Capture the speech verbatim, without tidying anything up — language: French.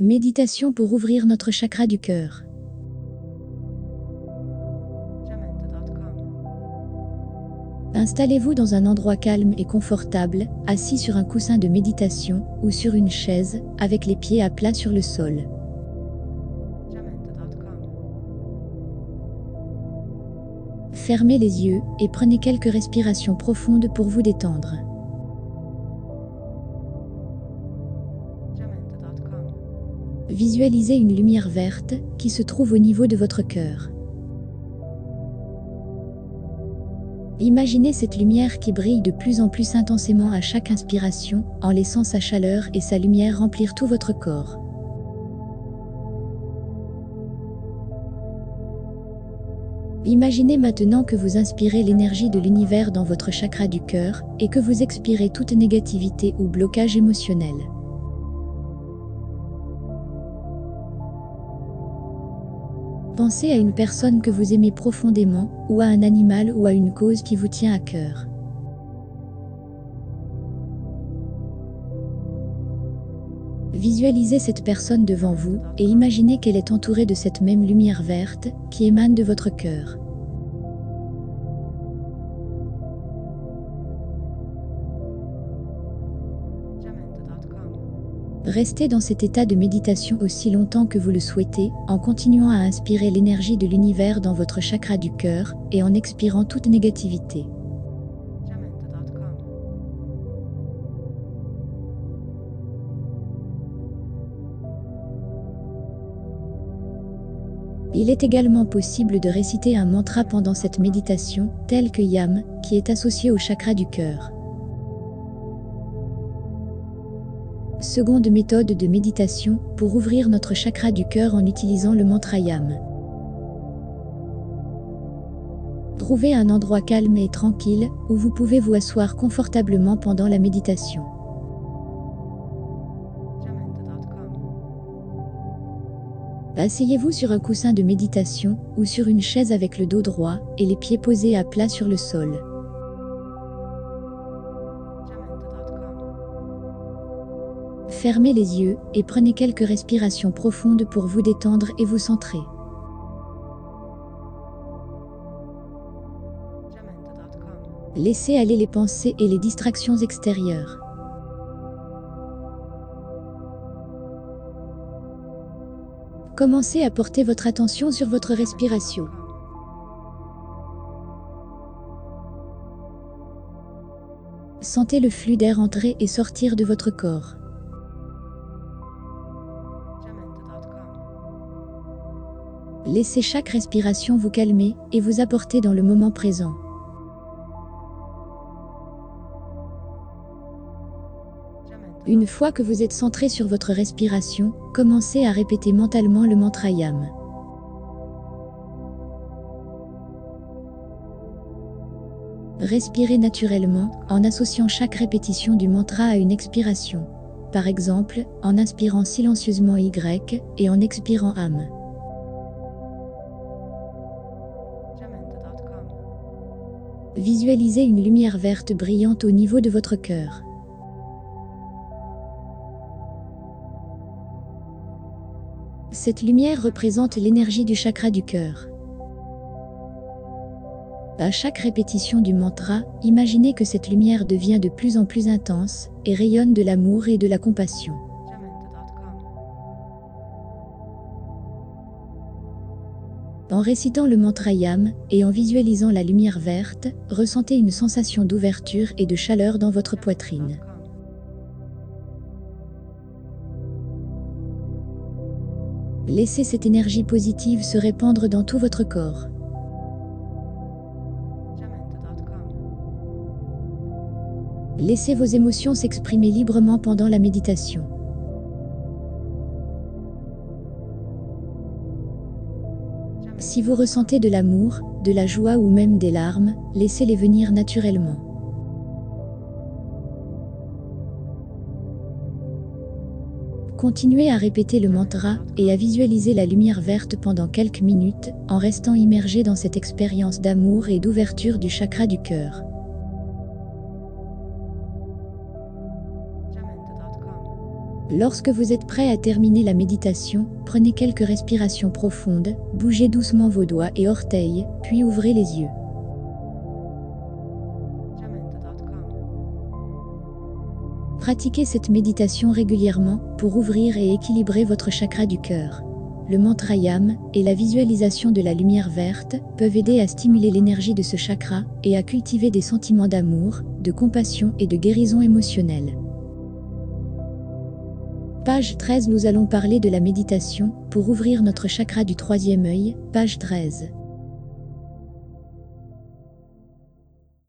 Méditation pour ouvrir notre chakra du cœur. Installez-vous dans un endroit calme et confortable, assis sur un coussin de méditation ou sur une chaise, avec les pieds à plat sur le sol. Fermez les yeux et prenez quelques respirations profondes pour vous détendre. Visualisez une lumière verte qui se trouve au niveau de votre cœur. Imaginez cette lumière qui brille de plus en plus intensément à chaque inspiration, en laissant sa chaleur et sa lumière remplir tout votre corps. Imaginez maintenant que vous inspirez l'énergie de l'univers dans votre chakra du cœur et que vous expirez toute négativité ou blocage émotionnel. Pensez à une personne que vous aimez profondément, ou à un animal ou à une cause qui vous tient à cœur. Visualisez cette personne devant vous et imaginez qu'elle est entourée de cette même lumière verte qui émane de votre cœur. Restez dans cet état de méditation aussi longtemps que vous le souhaitez, en continuant à inspirer l'énergie de l'univers dans votre chakra du cœur et en expirant toute négativité. Il est également possible de réciter un mantra pendant cette méditation, tel que Yam, qui est associé au chakra du cœur. Seconde méthode de méditation, pour ouvrir notre chakra du cœur en utilisant le mantra Yam. Trouvez un endroit calme et tranquille, où vous pouvez vous asseoir confortablement pendant la méditation. Asseyez-vous sur un coussin de méditation, ou sur une chaise avec le dos droit, et les pieds posés à plat sur le sol. Fermez les yeux et prenez quelques respirations profondes pour vous détendre et vous centrer. Laissez aller les pensées et les distractions extérieures. Commencez à porter votre attention sur votre respiration. Sentez le flux d'air entrer et sortir de votre corps. Laissez chaque respiration vous calmer et vous apporter dans le moment présent. Une fois que vous êtes centré sur votre respiration, commencez à répéter mentalement le mantra Yam. Respirez naturellement, en associant chaque répétition du mantra à une expiration. Par exemple, en inspirant silencieusement Y et en expirant Am. Visualisez une lumière verte brillante au niveau de votre cœur. Cette lumière représente l'énergie du chakra du cœur. À chaque répétition du mantra, imaginez que cette lumière devient de plus en plus intense et rayonne de l'amour et de la compassion. En récitant le mantra Yam et en visualisant la lumière verte, ressentez une sensation d'ouverture et de chaleur dans votre poitrine. Laissez cette énergie positive se répandre dans tout votre corps. Laissez vos émotions s'exprimer librement pendant la méditation. Si vous ressentez de l'amour, de la joie ou même des larmes, laissez-les venir naturellement. Continuez à répéter le mantra et à visualiser la lumière verte pendant quelques minutes, en restant immergé dans cette expérience d'amour et d'ouverture du chakra du cœur. Lorsque vous êtes prêt à terminer la méditation, prenez quelques respirations profondes, bougez doucement vos doigts et orteils, puis ouvrez les yeux. Pratiquez cette méditation régulièrement pour ouvrir et équilibrer votre chakra du cœur. Le mantra Yam et la visualisation de la lumière verte peuvent aider à stimuler l'énergie de ce chakra et à cultiver des sentiments d'amour, de compassion et de guérison émotionnelle. Page treize. Nous allons parler de la méditation pour ouvrir notre chakra du troisième œil. Page treize.